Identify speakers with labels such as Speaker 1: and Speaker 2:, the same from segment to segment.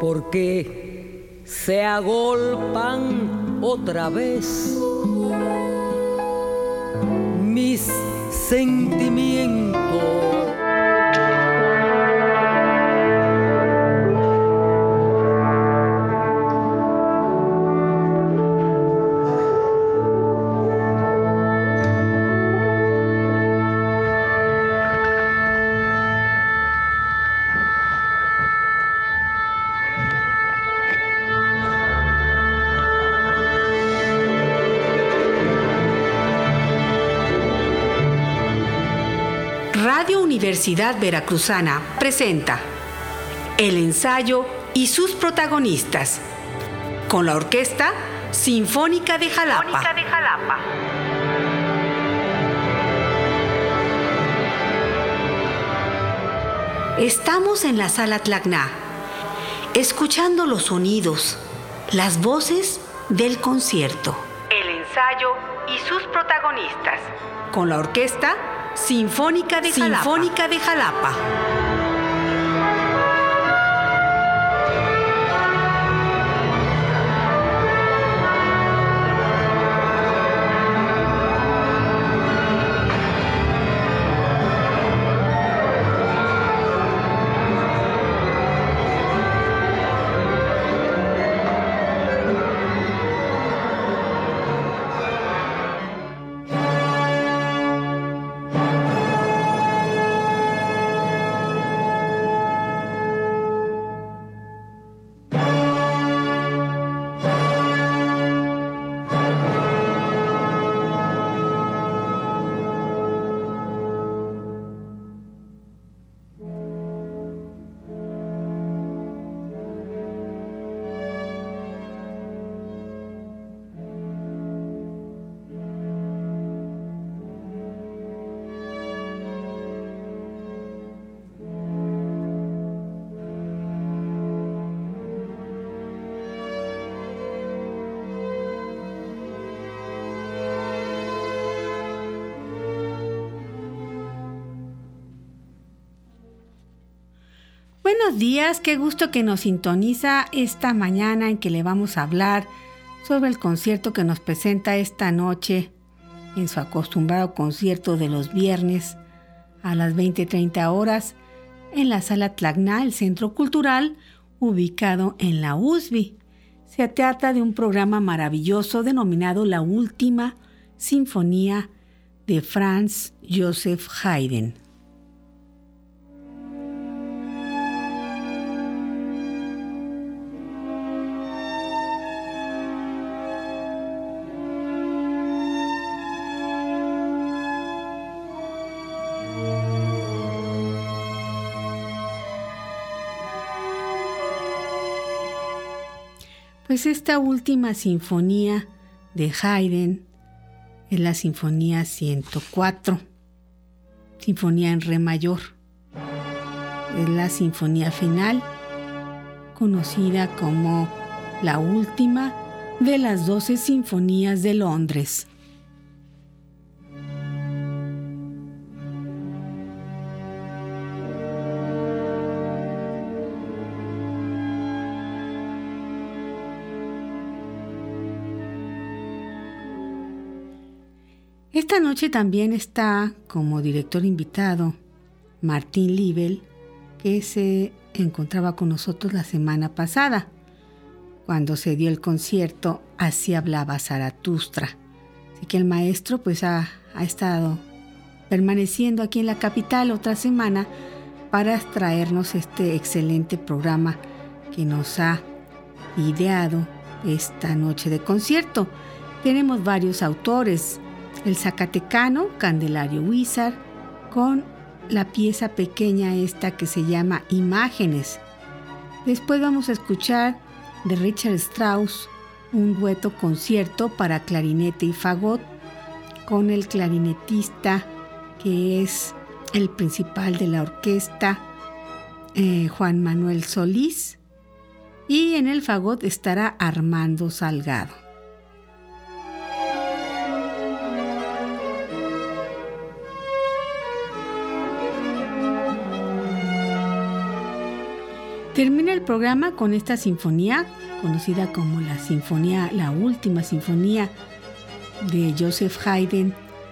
Speaker 1: porque se agolpan otra vez mis sentimientos.
Speaker 2: Radio Universidad Veracruzana presenta El ensayo y sus protagonistas, con la Orquesta Sinfónica de Jalapa. Estamos en la Sala Tlacna, escuchando los sonidos, las voces del concierto. El ensayo y sus protagonistas, con la Orquesta Sinfónica de Jalapa. Buenos días, qué gusto que nos sintoniza esta mañana en que le vamos a hablar sobre el concierto que nos presenta esta noche en su acostumbrado concierto de los viernes a las 20:30 horas en la Sala Tlacna, el Centro Cultural ubicado en la USB. Se trata de un programa maravilloso denominado La Última Sinfonía de Franz Joseph Haydn. Pues esta última sinfonía de Haydn es la Sinfonía 104, Sinfonía en Re mayor. Es la sinfonía final, conocida como la última de las 12 sinfonías de Londres. Esta noche también está como director invitado Martín Liebel, que se encontraba con nosotros la semana pasada, cuando se dio el concierto Así hablaba Zaratustra. Así que el maestro pues ha estado permaneciendo aquí en la capital otra semana para traernos este excelente programa que nos ha ideado esta noche de concierto. Tenemos varios autores. El zacatecano Candelario Huízar con la pieza pequeña esta que se llama Imágenes. Después vamos a escuchar de Richard Strauss un dueto concierto para clarinete y fagot con el clarinetista que es el principal de la orquesta, Juan Manuel Solís, y en el fagot estará Armando Salgado. Termina el programa con esta sinfonía, conocida como la última sinfonía de Joseph Haydn.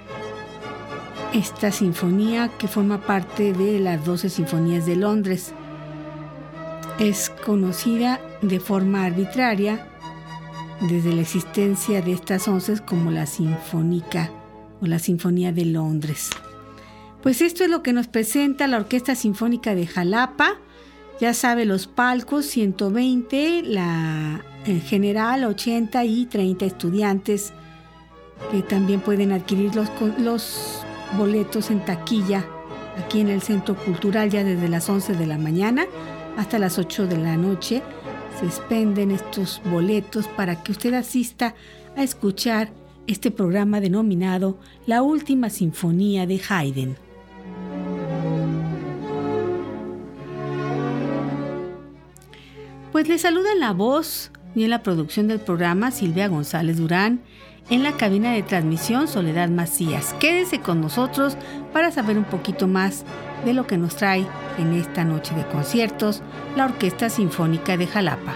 Speaker 2: Esta sinfonía que forma parte de las 12 sinfonías de Londres. Es conocida de forma arbitraria desde la existencia de estas 11 como la Sinfónica o la Sinfonía de Londres. Pues esto es lo que nos presenta la Orquesta Sinfónica de Jalapa. Ya sabe, los palcos 120, en general 80 y 30 estudiantes que también pueden adquirir los boletos en taquilla aquí en el Centro Cultural ya desde las 11 de la mañana hasta las 8 de la noche. Se expenden estos boletos para que usted asista a escuchar este programa denominado La Última Sinfonía de Haydn. Pues le saluda en la voz y en la producción del programa Silvia González Durán, en la cabina de transmisión Soledad Macías. Quédese con nosotros para saber un poquito más de lo que nos trae en esta noche de conciertos la Orquesta Sinfónica de Jalapa.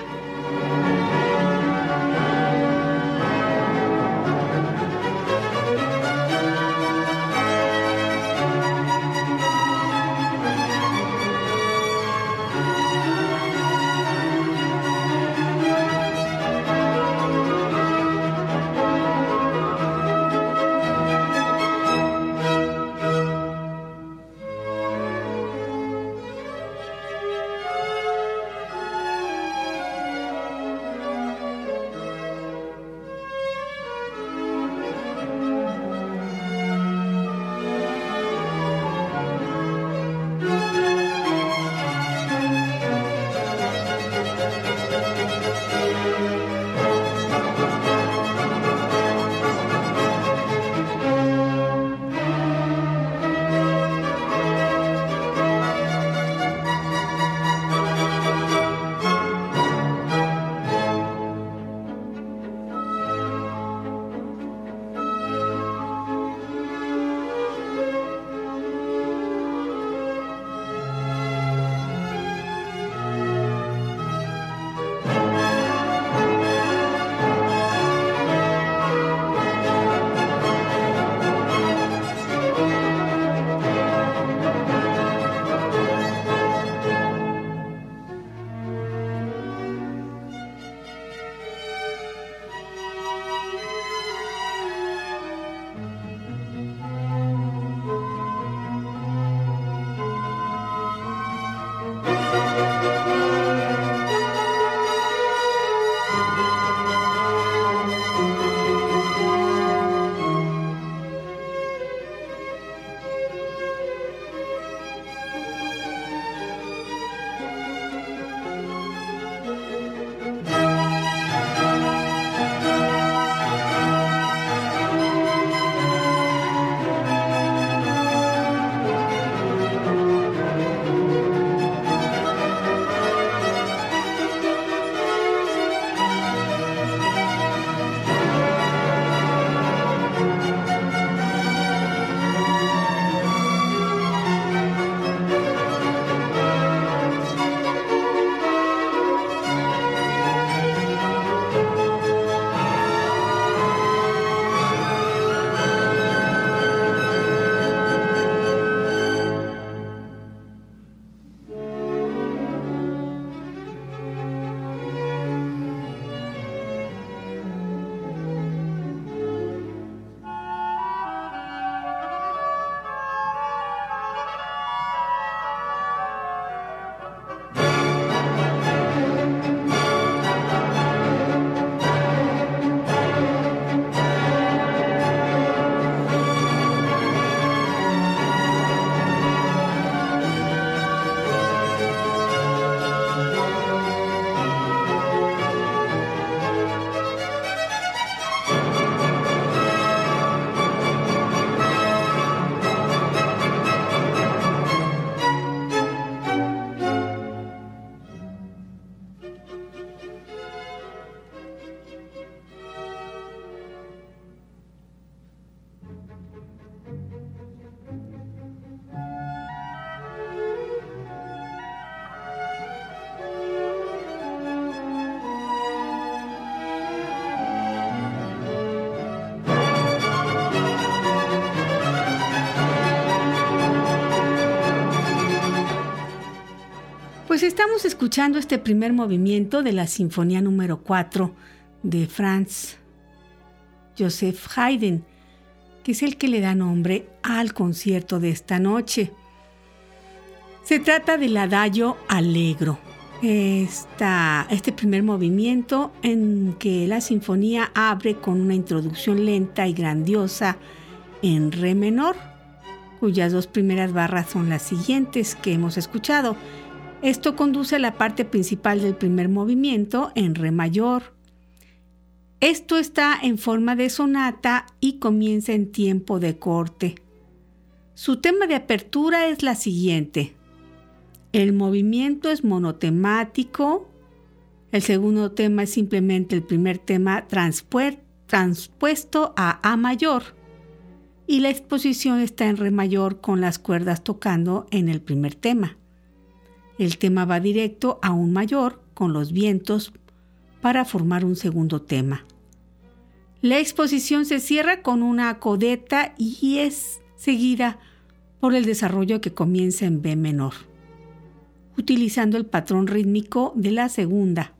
Speaker 2: estamos escuchando este primer movimiento de la Sinfonía número 4 de Franz Joseph Haydn, que es el que le da nombre al concierto de esta noche. Se trata del Adagio Allegro. Este primer movimiento en que la sinfonía abre con una introducción lenta y grandiosa en re menor, cuyas dos primeras barras son las siguientes que hemos escuchado. Esto conduce a la parte principal del primer movimiento en re mayor. Esto está en forma de sonata y comienza en tiempo de corte. Su tema de apertura es la siguiente. El movimiento es monotemático. El segundo tema es simplemente el primer tema transpuesto a mayor. Y la exposición está en re mayor con las cuerdas tocando en el primer tema. El tema va directo a un mayor con los vientos para formar un segundo tema. La exposición se cierra con una codetta y es seguida por el desarrollo que comienza en B menor, utilizando el patrón rítmico de la segunda.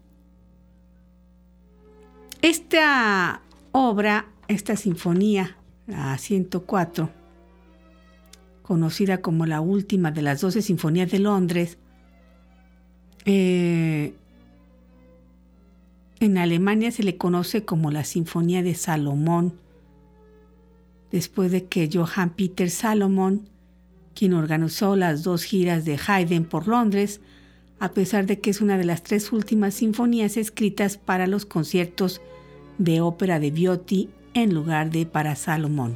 Speaker 2: Esta obra, esta sinfonía, la 104, conocida como la última de las 12 sinfonías de Londres, en Alemania se le conoce como la Sinfonía de Salomón, después de que Johann Peter Salomon, quien organizó las 2 giras de Haydn por Londres, a pesar de que es una de las 3 últimas sinfonías escritas para los conciertos de ópera de Viotti en lugar de para Salomón.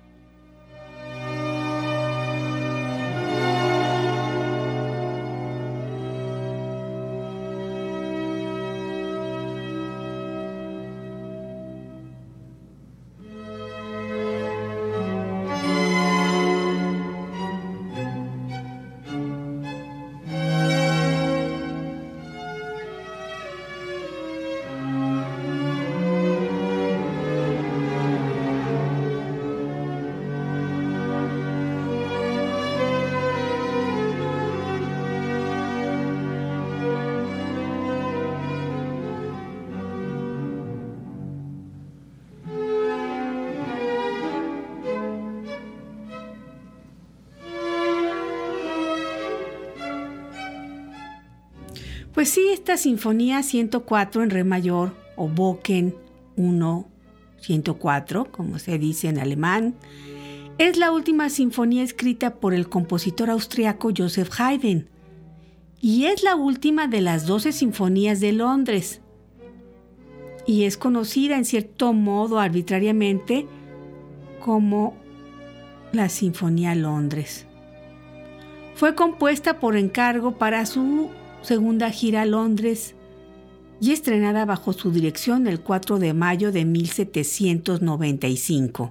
Speaker 2: Pues sí, esta Sinfonía 104 en re mayor, o Boken 1, 104, como se dice en alemán, es la última sinfonía escrita por el compositor austriaco Joseph Haydn y es la última de las 12 sinfonías de Londres y es conocida en cierto modo arbitrariamente como la Sinfonía Londres. Fue compuesta por encargo para su segunda gira a Londres y estrenada bajo su dirección el 4 de mayo de 1795.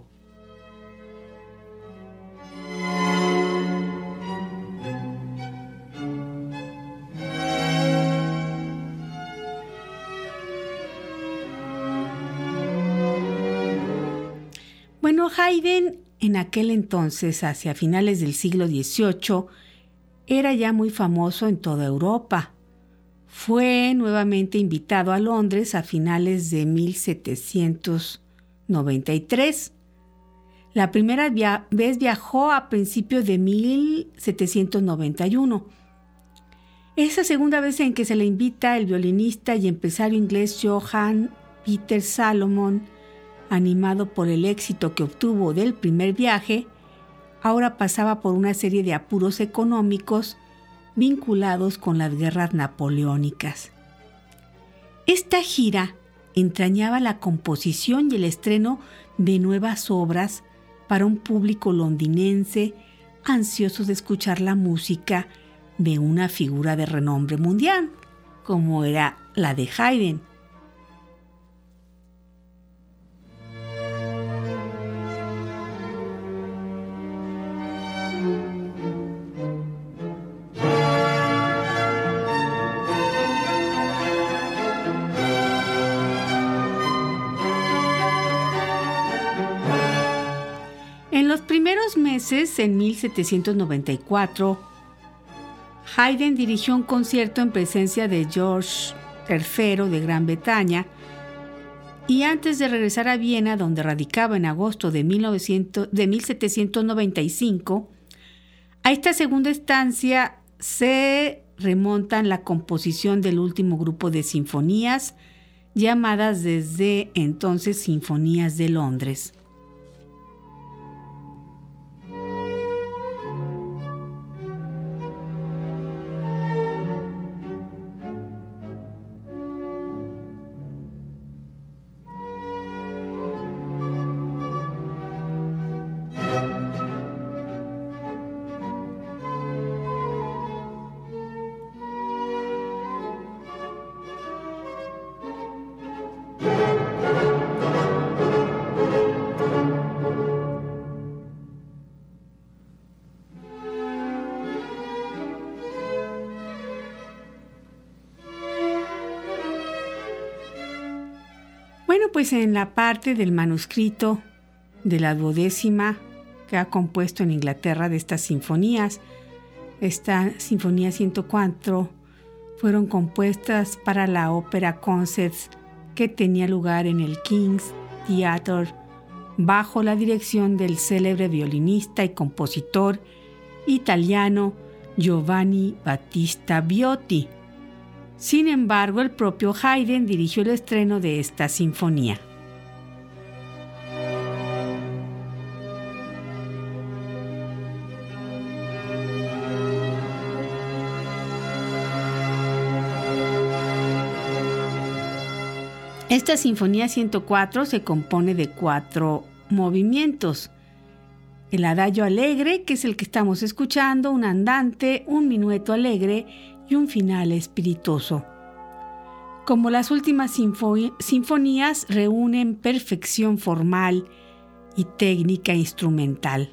Speaker 2: Bueno, Haydn en aquel entonces, hacia finales del siglo XVIII, era ya muy famoso en toda Europa. Fue nuevamente invitado a Londres a finales de 1793. La primera vez viajó a principios de 1791. Es la segunda vez en que se le invita el violinista y empresario inglés Johann Peter Salomon, animado por el éxito que obtuvo del primer viaje. Ahora pasaba por una serie de apuros económicos vinculados con las guerras napoleónicas. Esta gira entrañaba la composición y el estreno de nuevas obras para un público londinense ansioso de escuchar la música de una figura de renombre mundial, como era la de Haydn. En los primeros meses, en 1794, Haydn dirigió un concierto en presencia de George III de Gran Bretaña y antes de regresar a Viena, donde radicaba en agosto de 1795, a esta segunda estancia se remontan la composición del último grupo de sinfonías, llamadas desde entonces Sinfonías de Londres. Bueno, pues en la parte del manuscrito de la 12ª que ha compuesto en Inglaterra de estas sinfonías, esta Sinfonía 104 fueron compuestas para la ópera Concerts que tenía lugar en el King's Theatre bajo la dirección del célebre violinista y compositor italiano Giovanni Battista Viotti. Sin embargo, el propio Haydn dirigió el estreno de esta sinfonía. Esta Sinfonía 104 se compone de 4 movimientos. El adagio alegre, que es el que estamos escuchando, un andante, un minueto alegre y un final espirituoso. Como las últimas sinfonías, reúnen perfección formal y técnica instrumental.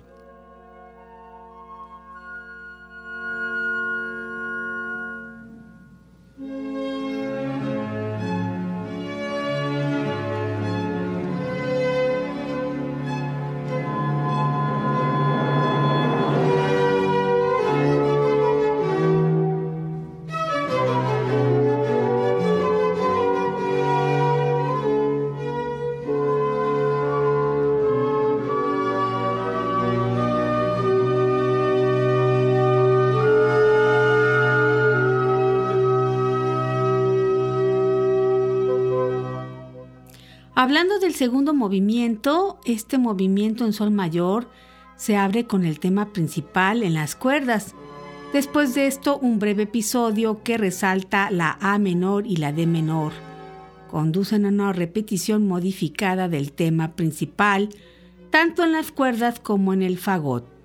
Speaker 2: Hablando del segundo movimiento, este movimiento en sol mayor se abre con el tema principal en las cuerdas. Después de esto, un breve episodio que resalta la A menor y la D menor. Conducen a una repetición modificada del tema principal, tanto en las cuerdas como en el fagot.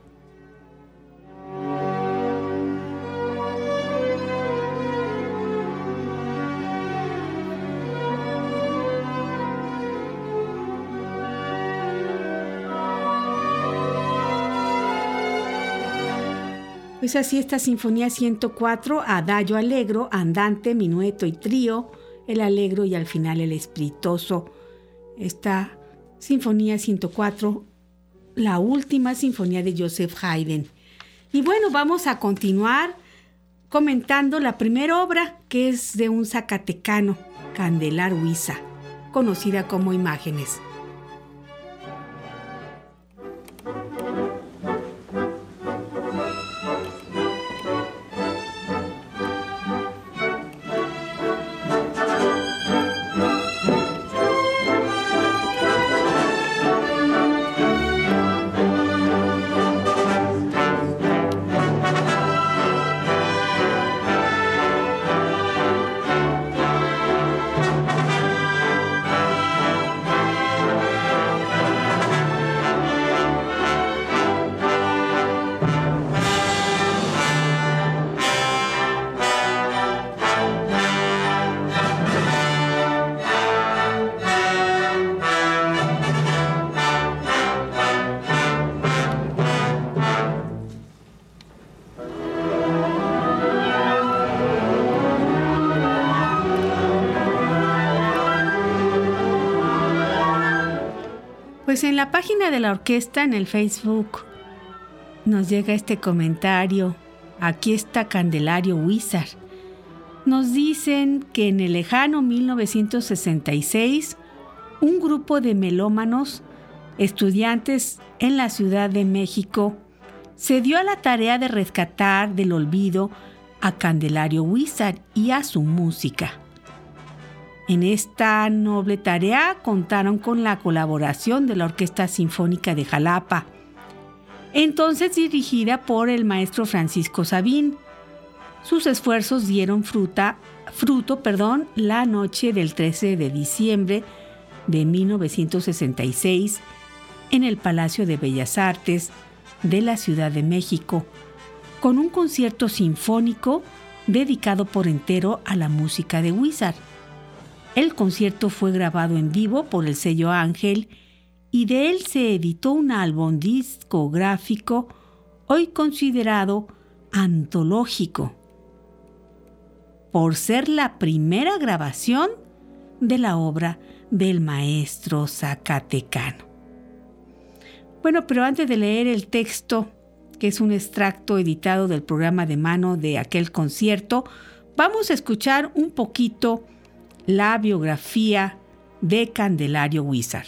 Speaker 2: Pues así esta Sinfonía 104, adagio allegro, andante, minueto y trío, el allegro y al final el espirituoso. Esta Sinfonía 104, la última sinfonía de Joseph Haydn. Y bueno, vamos a continuar comentando la primera obra, que es de un zacatecano, Candelar Huiza, conocida como Imágenes. Pues en la página de la orquesta, en el Facebook, nos llega este comentario Aquí está Candelario Huízar. Nos dicen que en el lejano 1966, un grupo de melómanos, estudiantes en la Ciudad de México, se dio a la tarea de rescatar del olvido a Candelario Huízar y a su música. En esta noble tarea contaron con la colaboración de la Orquesta Sinfónica de Jalapa, entonces dirigida por el maestro Francisco Sabín. Sus esfuerzos dieron fruto la noche del 13 de diciembre de 1966 en el Palacio de Bellas Artes de la Ciudad de México, con un concierto sinfónico dedicado por entero a la música de Huízar. El concierto fue grabado en vivo por el sello Ángel y de él se editó un álbum discográfico hoy considerado antológico, por ser la primera grabación de la obra del maestro zacatecano. Bueno, pero antes de leer el texto, que es un extracto editado del programa de mano de aquel concierto, vamos a escuchar un poquito la biografía de Candelario Huízar.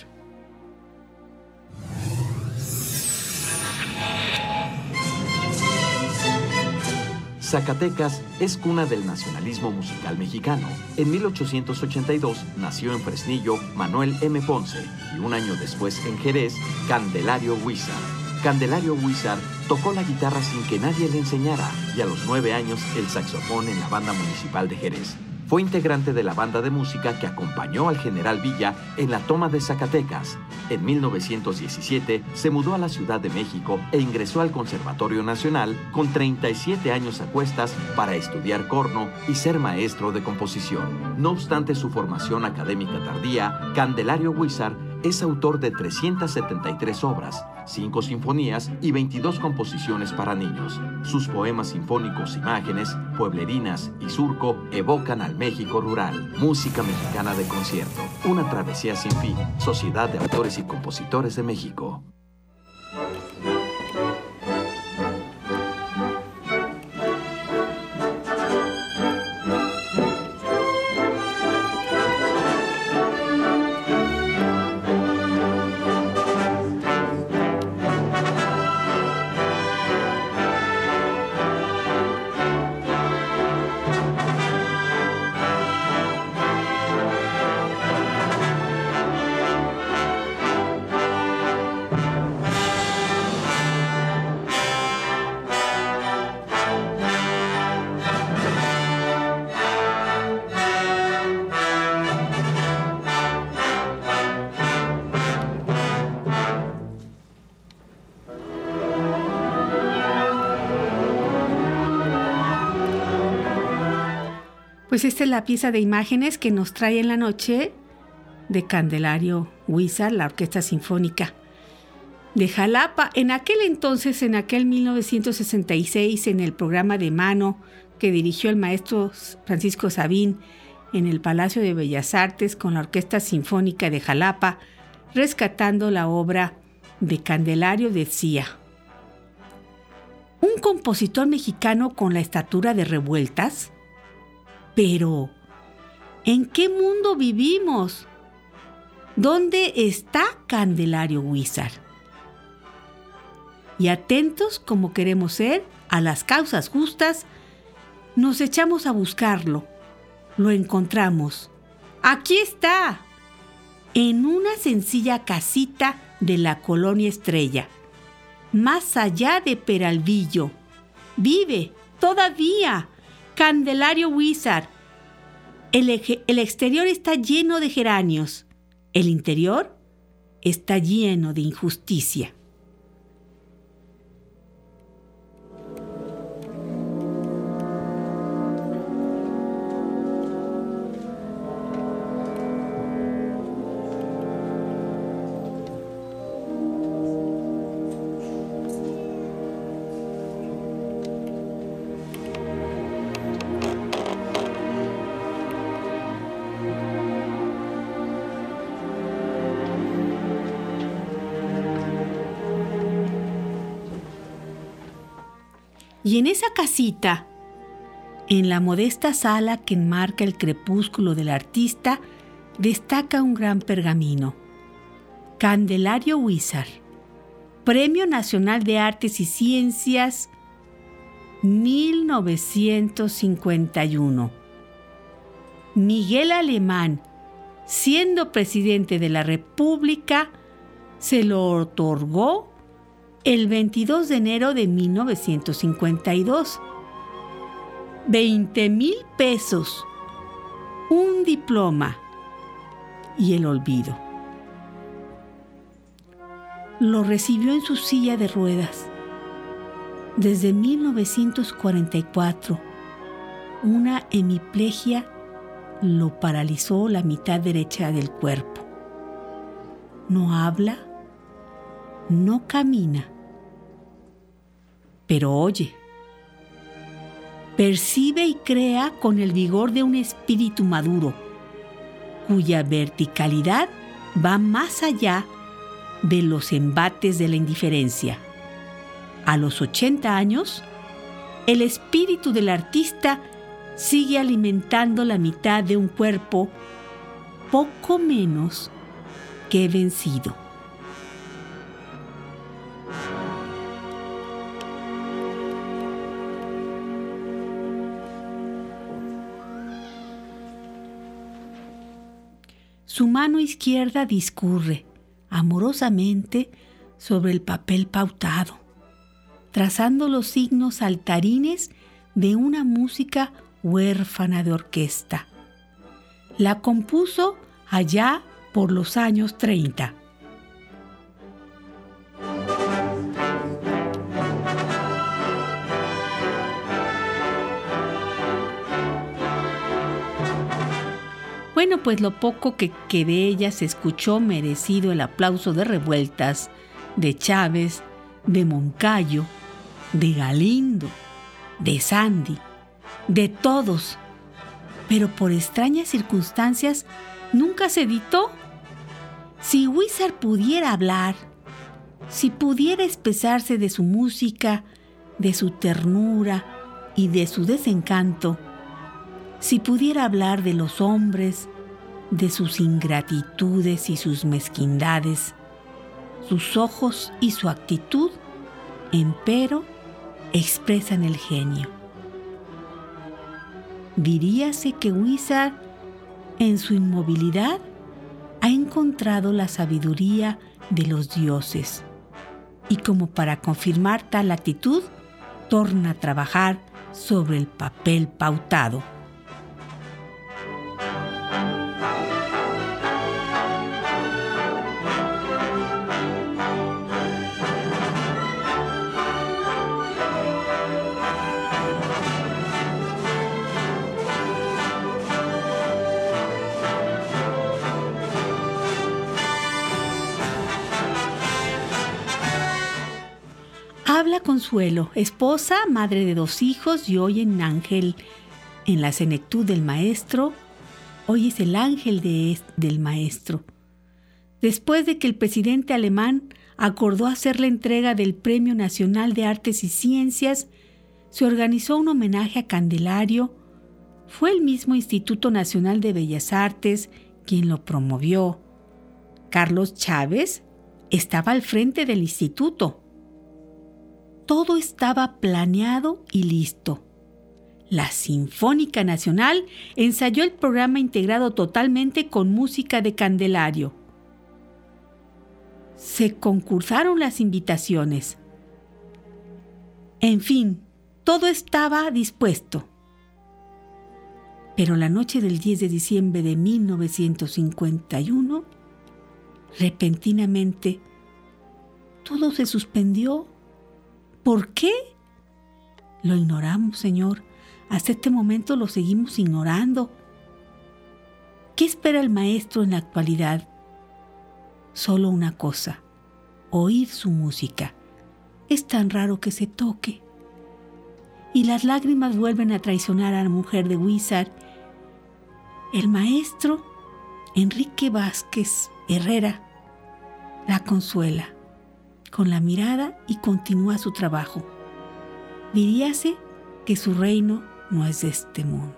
Speaker 3: Zacatecas es cuna del nacionalismo musical mexicano. En 1882 nació en Fresnillo Manuel M. Ponce y un año después en Jerez, Candelario Huízar. Candelario Huízar tocó la guitarra sin que nadie le enseñara y a los 9 años el saxofón en la banda municipal de Jerez. Fue integrante de la banda de música que acompañó al general Villa en la toma de Zacatecas. En 1917 se mudó a la Ciudad de México e ingresó al Conservatorio Nacional con 37 años a cuestas para estudiar corno y ser maestro de composición. No obstante su formación académica tardía, Candelario Huízar es autor de 373 obras, 5 sinfonías y 22 composiciones para niños. Sus poemas sinfónicos Imágenes, Pueblerinas y Surco evocan al México rural. Música mexicana de concierto, una travesía sin fin. Sociedad de Autores y Compositores de México.
Speaker 2: Pues esta es la pieza de imágenes que nos trae en la noche de Candelario Huízar, la Orquesta Sinfónica de Jalapa. En aquel entonces, en aquel 1966, en el programa de mano que dirigió el maestro Francisco Sabín en el Palacio de Bellas Artes con la Orquesta Sinfónica de Jalapa, rescatando la obra de Candelario, decía: un compositor mexicano con la estatura de Revueltas. Pero, ¿en qué mundo vivimos? ¿Dónde está Candelario Huízar? Y atentos como queremos ser a las causas justas, nos echamos a buscarlo. Lo encontramos. ¡Aquí está! En una sencilla casita de la Colonia Estrella, más allá de Peralvillo. Vive todavía Candelario Huízar. El exterior está lleno de geranios. El interior está lleno de injusticia. Y en esa casita, en la modesta sala que enmarca el crepúsculo del artista, destaca un gran pergamino. Candelario Huízar, Premio Nacional de Artes y Ciencias 1951. Miguel Alemán, siendo presidente de la República, se lo otorgó el 22 de enero de 1952. 20,000 pesos, un diploma y el olvido. Lo recibió en su silla de ruedas. Desde 1944, una hemiplegia lo paralizó la mitad derecha del cuerpo. No habla, no camina, pero oye. Percibe y crea con el vigor de un espíritu maduro, cuya verticalidad va más allá de los embates de la indiferencia. A los 80 años, el espíritu del artista sigue alimentando la mitad de un cuerpo poco menos que vencido. Su mano izquierda discurre amorosamente sobre el papel pautado, trazando los signos saltarines de una música huérfana de orquesta. La compuso allá por los años 30. Bueno, pues lo poco que de ella se escuchó merecido el aplauso de Revueltas, de Chávez, de Moncayo, de Galindo, de Sandy, de todos. Pero por extrañas circunstancias nunca se editó. Si Huízar pudiera hablar, si pudiera expresarse de su música, de su ternura y de su desencanto, si pudiera hablar de los hombres, de sus ingratitudes y sus mezquindades, sus ojos y su actitud, empero, expresan el genio. Diríase que Huízar, en su inmovilidad, ha encontrado la sabiduría de los dioses y como para confirmar tal actitud, torna a trabajar sobre el papel pautado. Habla Consuelo, esposa, madre de 2 hijos y hoy en ángel en la senectud del maestro. Hoy es el ángel del maestro. Después de que el presidente alemán acordó hacer la entrega del Premio Nacional de Artes y Ciencias, se organizó un homenaje a Candelario. Fue el mismo Instituto Nacional de Bellas Artes quien lo promovió. Carlos Chávez estaba al frente del instituto. Todo estaba planeado y listo. La Sinfónica Nacional ensayó el programa integrado totalmente con música de Candelario. Se concursaron las invitaciones. En fin, todo estaba dispuesto. Pero la noche del 10 de diciembre de 1951, repentinamente, todo se suspendió. ¿Por qué? Lo ignoramos, Señor. Hasta este momento lo seguimos ignorando. ¿Qué espera el maestro en la actualidad? Solo una cosa: oír su música. Es tan raro que se toque. Y las lágrimas vuelven a traicionar a la mujer de Huízar. El maestro Enrique Vázquez Herrera la consuela con la mirada y continúa su trabajo. diríase que su reino no es de este mundo.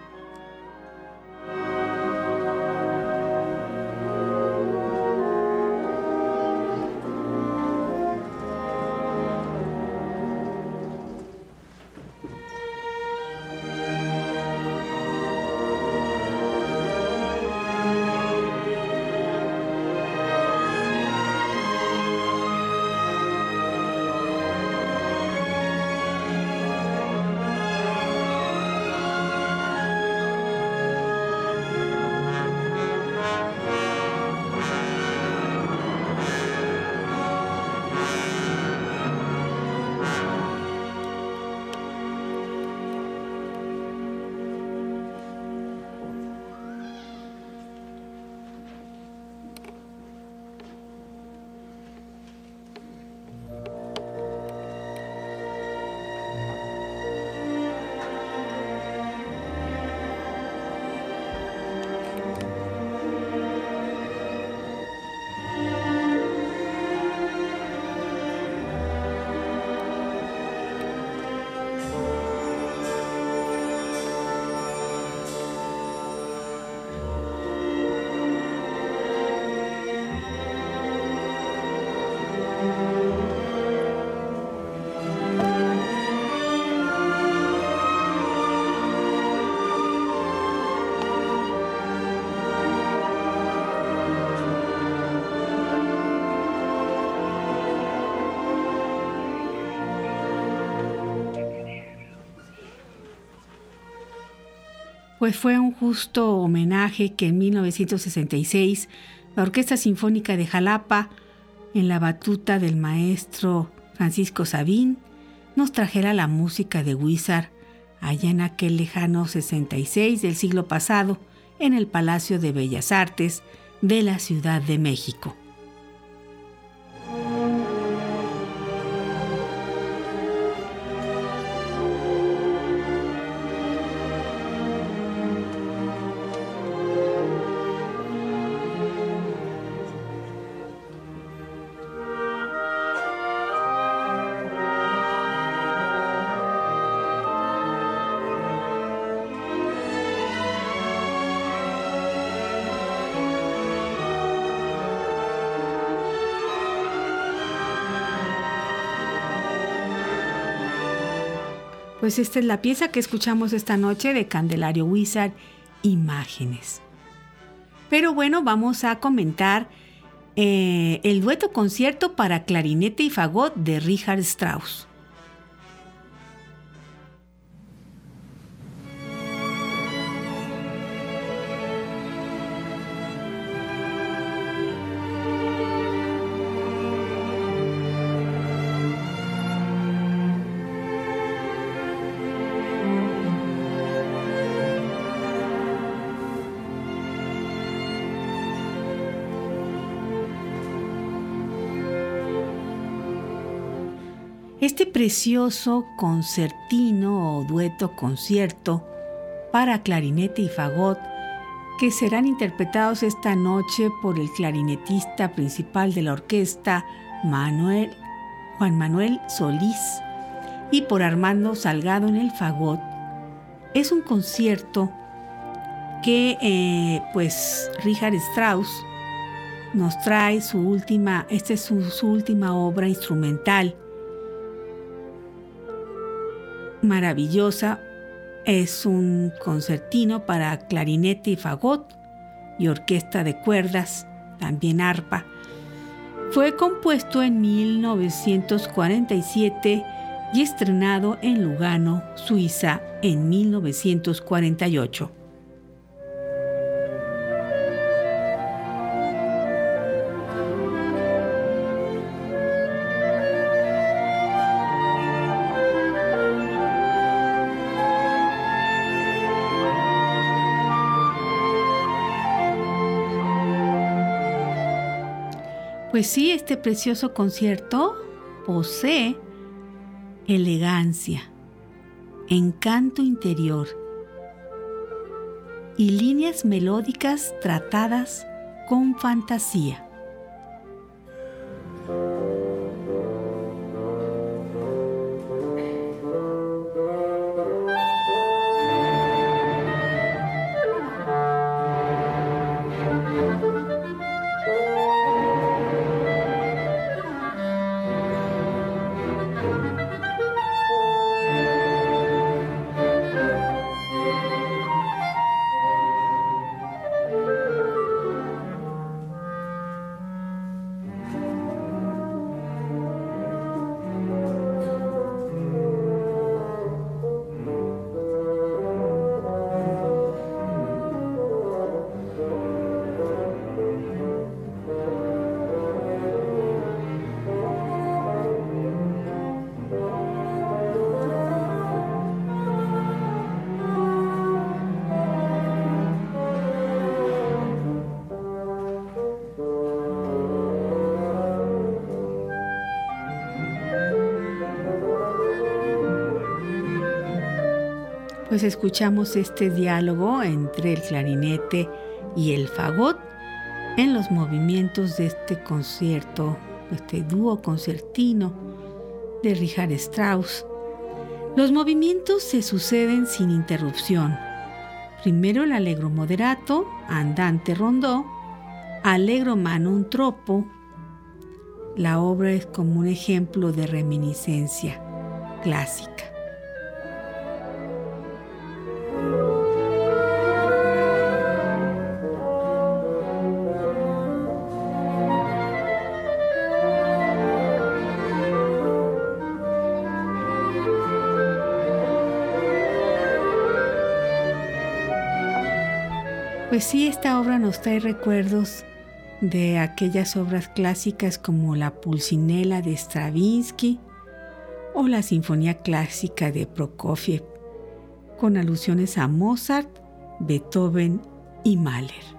Speaker 2: Pues fue un justo homenaje que en 1966 la Orquesta Sinfónica de Jalapa, en la batuta del maestro Francisco Sabín, nos trajera la música de Huízar allá en aquel lejano 66 del siglo pasado en el Palacio de Bellas Artes de la Ciudad de México. Pues esta es la pieza que escuchamos esta noche de Candelario Huízar, Imágenes. Pero bueno, vamos a comentar el dueto concierto para clarinete y fagot de Richard Strauss. Este precioso concertino o dueto concierto para clarinete y fagot, que serán interpretados esta noche por el clarinetista principal de la orquesta, Juan Manuel Solís, y por Armando Salgado en el fagot, es un concierto que pues Richard Strauss nos trae su última obra instrumental, maravillosa. Es un concertino para clarinete y fagot y orquesta de cuerdas, también arpa. Fue compuesto en 1947 y estrenado en Lugano, Suiza, en 1948. Pues sí, este precioso concierto posee elegancia, encanto interior y líneas melódicas tratadas con fantasía. Pues escuchamos este diálogo entre el clarinete y el fagot en los movimientos de este concierto, este dúo concertino de Richard Strauss. Los movimientos se suceden sin interrupción. Primero el allegro moderato, andante rondó, allegro ma non troppo. La obra es como un ejemplo de reminiscencia clásica. Pues sí, esta obra nos trae recuerdos de aquellas obras clásicas como la Pulcinella de Stravinsky o la Sinfonía Clásica de Prokofiev, con alusiones a Mozart, Beethoven y Mahler.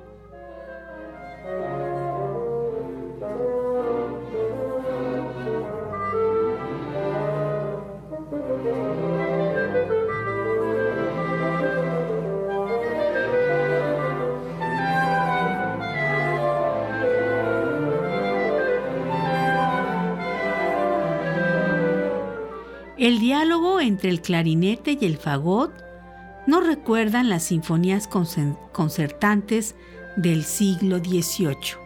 Speaker 2: El diálogo entre el clarinete y el fagot nos recuerdan las sinfonías concertantes del siglo XVIII.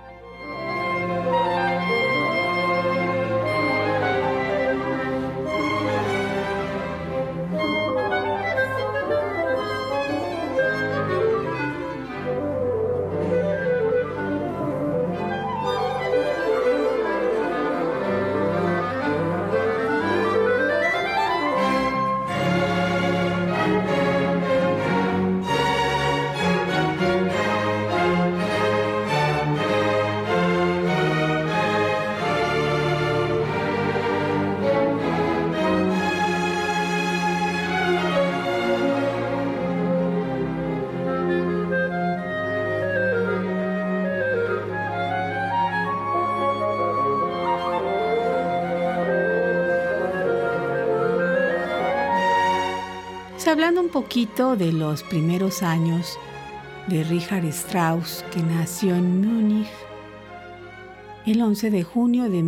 Speaker 2: Hablando un poquito de los primeros años de Richard Strauss, que nació en Múnich el 11 de junio de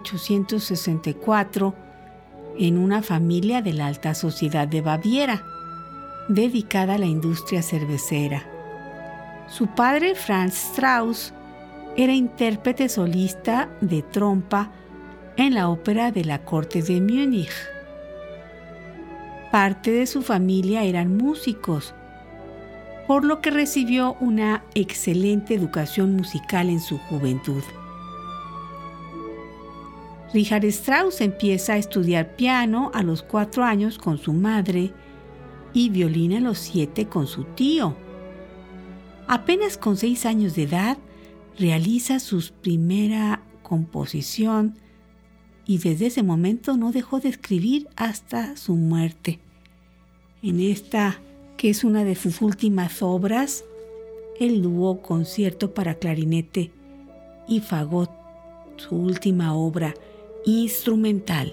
Speaker 2: 1864 en una familia de la alta sociedad de Baviera, dedicada a la industria cervecera. Su padre, Franz Strauss, era intérprete solista de trompa en la ópera de la corte de Múnich. Parte de su familia eran músicos, por lo que recibió una excelente educación musical en su juventud. Richard Strauss empieza a estudiar piano a los 4 años con su madre y violín a los 7 con su tío. Apenas con 6 años de edad realiza su primera composición y desde ese momento no dejó de escribir hasta su muerte. En esta, que es una de sus últimas obras, el dúo concierto para clarinete y fagot, su última obra instrumental.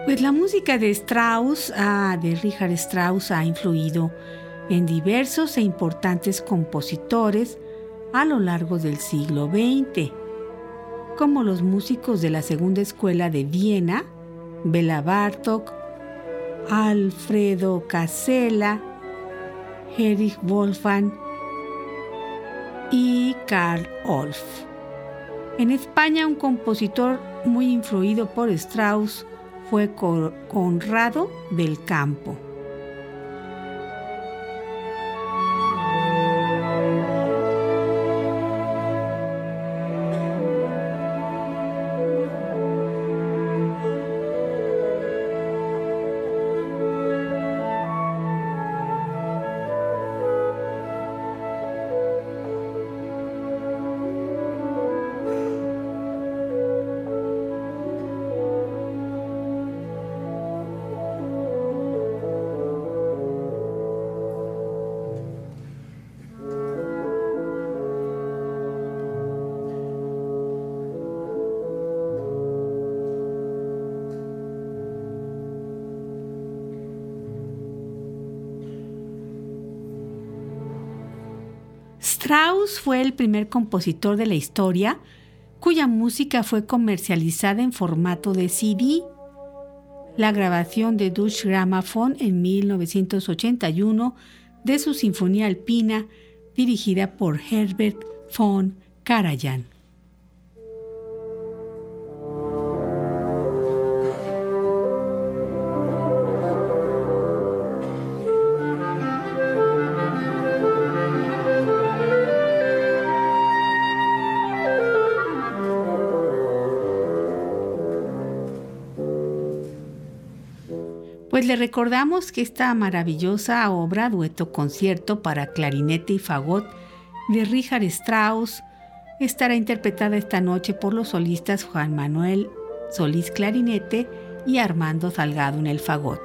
Speaker 2: Pues la música de Richard Strauss, ha influido en diversos e importantes compositores a lo largo del siglo XX, como los músicos de la Segunda Escuela de Viena, Béla Bartók, Alfredo Casella, Erich Wolfgang y Carl Orff. En España, un compositor muy influido por Strauss fue Conrado del Campo. Strauss fue el primer compositor de la historia cuya música fue comercializada en formato de CD. La grabación de Deutsche Grammophon en 1981 de su Sinfonía Alpina, dirigida por Herbert von Karajan. Pues le recordamos que esta maravillosa obra, dueto concierto para clarinete y fagot de Richard Strauss, estará interpretada esta noche por los solistas Juan Manuel Solís clarinete y Armando Salgado en el fagot.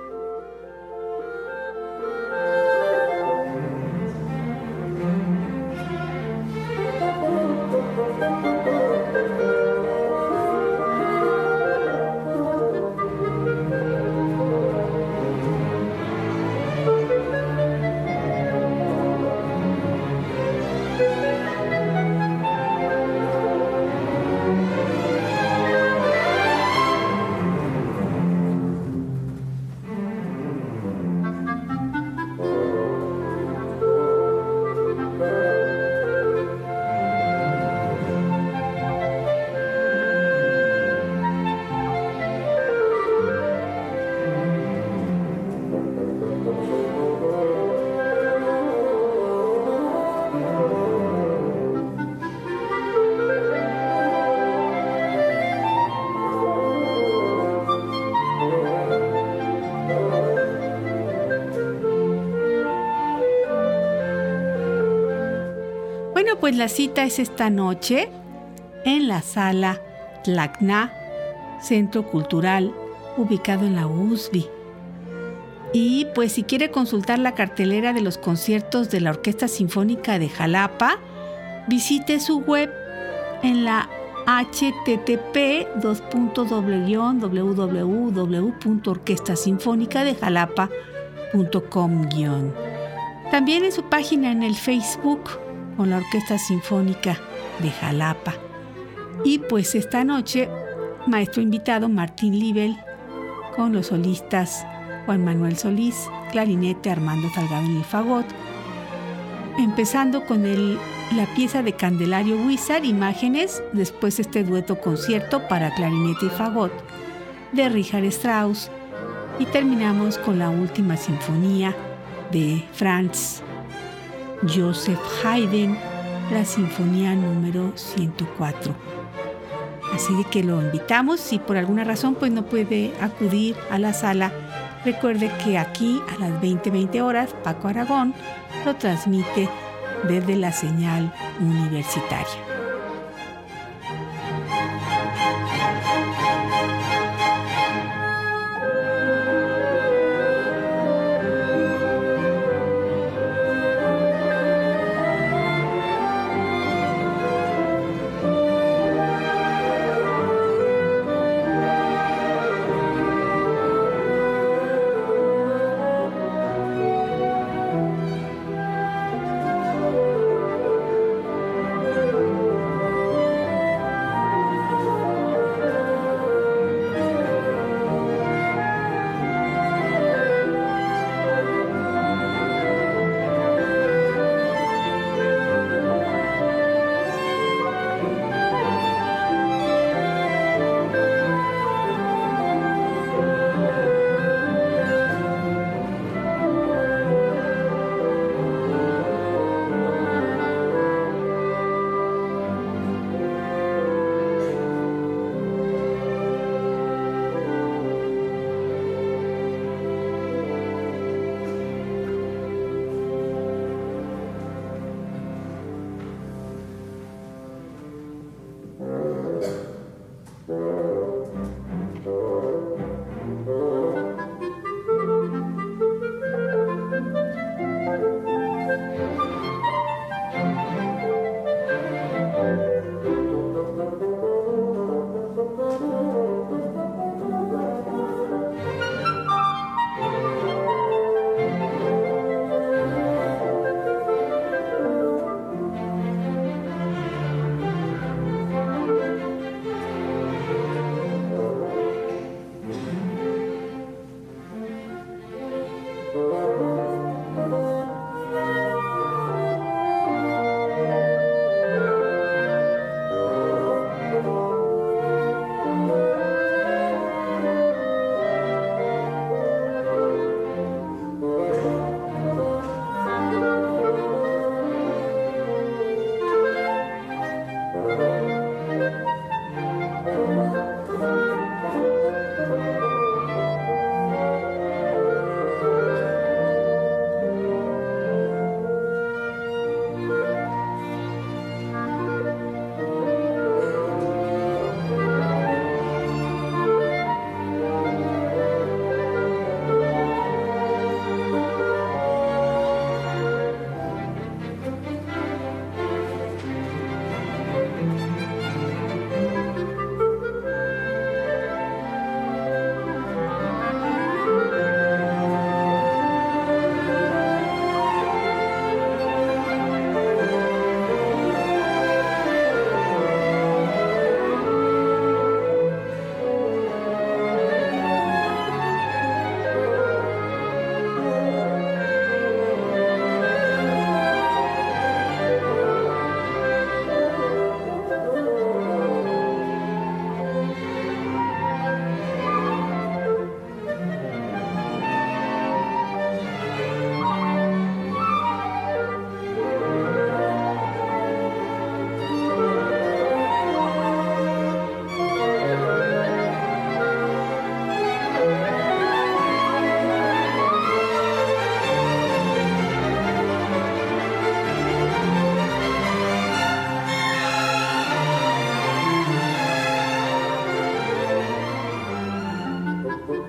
Speaker 2: Bueno, pues la cita es esta noche en la Sala Tlacna, Centro Cultural, ubicado en la USB. Y pues si quiere consultar la cartelera de los conciertos de la Orquesta Sinfónica de Jalapa, visite su web en la http://www.orquestasinfonicadejalapa.com. También en su página en el Facebook con la Orquesta Sinfónica de Jalapa. Y pues esta noche, maestro invitado Martín Liebel con los solistas Juan Manuel Solís, clarinete, Armando Salgado en el fagot, empezando con la pieza de Candelario Huízar, Imágenes, después este dueto concierto para clarinete y fagot de Richard Strauss, y terminamos con la última sinfonía de Franz Joseph Haydn, la sinfonía número 104. Así de que lo invitamos. Si por alguna razón pues no puede acudir a la sala, recuerde que aquí a las 20 horas Paco Aragón lo transmite desde la señal universitaria.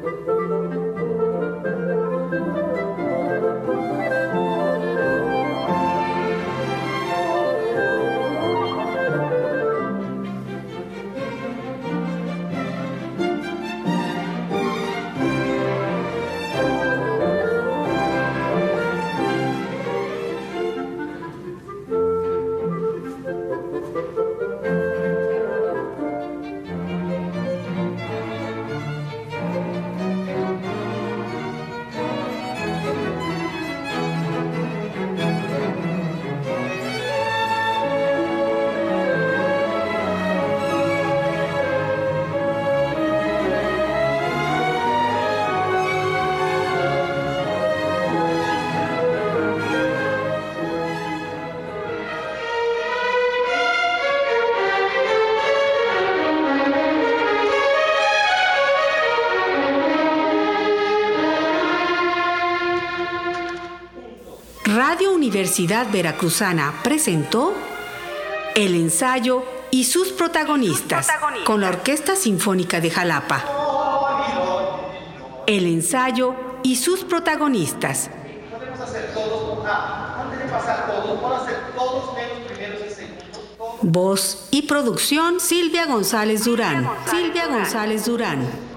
Speaker 2: Radio Universidad Veracruzana presentó El ensayo y sus protagonistas, con la Orquesta Sinfónica de Jalapa. El ensayo y sus protagonistas.
Speaker 4: Podemos hacer todos, antes de pasar todos, vamos a hacer todos menos primeros y segundos.
Speaker 2: Voz y producción Silvia González Durán.